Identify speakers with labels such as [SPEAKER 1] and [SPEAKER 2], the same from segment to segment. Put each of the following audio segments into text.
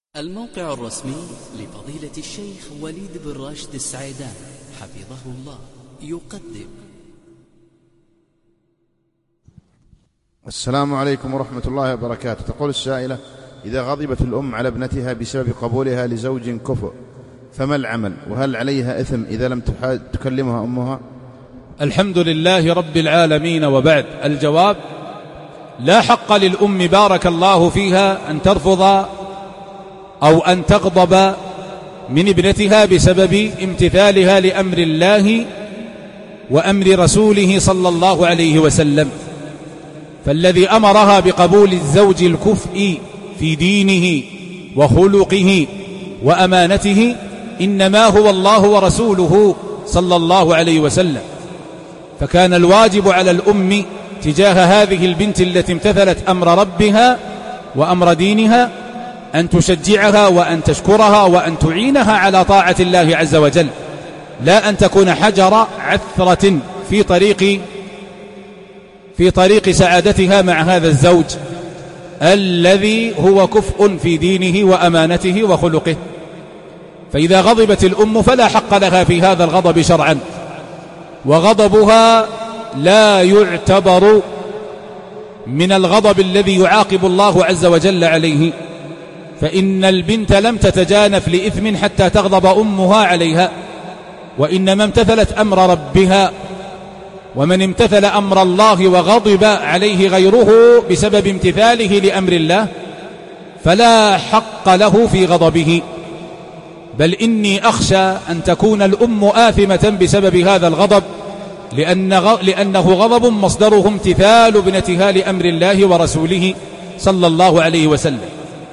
[SPEAKER 1] الموقع الرسمي لفضيلة الشيخ وليد بن راشد السعيدان حفظه الله يقدم.
[SPEAKER 2] السلام عليكم ورحمة الله وبركاته. تقول السائلة: إذا غضبت الأم على ابنتها بسبب قبولها لزوج كفء فما العمل؟ وهل عليها إثم إذا لم تكلمها أمها؟
[SPEAKER 3] الحمد لله رب العالمين، وبعد. الجواب: لا حق للأم بارك الله فيها أن ترفض أو أن تغضب من ابنتها بسبب امتثالها لأمر الله وأمر رسوله صلى الله عليه وسلم. فالذي أمرها بقبول الزوج الكفء في دينه وخلقه وأمانته إنما هو الله ورسوله صلى الله عليه وسلم. فكان الواجب على الأم تجاه هذه البنت التي امتثلت أمر ربها وأمر دينها أن تشجعها وأن تشكرها وأن تعينها على طاعة الله عز وجل، لا أن تكون حجر عثرة في طريق سعادتها مع هذا الزوج الذي هو كفء في دينه وأمانته وخلقه. فإذا غضبت الأم فلا حق لها في هذا الغضب شرعا، وغضبها لا يعتبر من الغضب الذي يعاقب الله عز وجل عليه، فإن البنت لم تتجانف لإثم حتى تغضب أمها عليها، وإنما امتثلت أمر ربها. ومن امتثل أمر الله وغضب عليه غيره بسبب امتثاله لأمر الله فلا حق له في غضبه، بل إني أخشى أن تكون الأم آثمة بسبب هذا الغضب، لأنه غضب مصدره امتثال ابنتها لأمر الله ورسوله صلى الله عليه وسلم.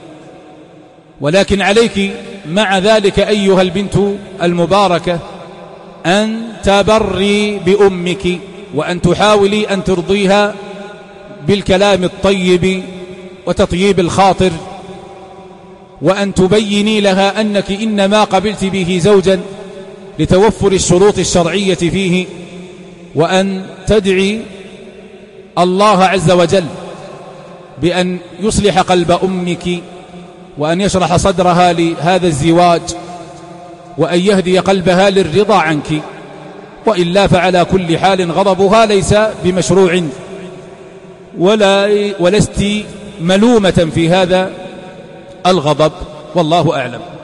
[SPEAKER 3] ولكن عليك مع ذلك أيها البنت المباركة أن تبري بأمك، وأن تحاولي أن ترضيها بالكلام الطيب وتطييب الخاطر، وأن تبيني لها أنك إنما قبلت به زوجا لتوفر الشروط الشرعية فيه، وأن تدعي الله عز وجل بأن يصلح قلب أمك، وأن يشرح صدرها لهذا الزواج، وأن يهدي قلبها للرضا عنك. وإلا فعلى كل حال غضبها ليس بمشروع، ولست ملومة في هذا الغضب، والله أعلم.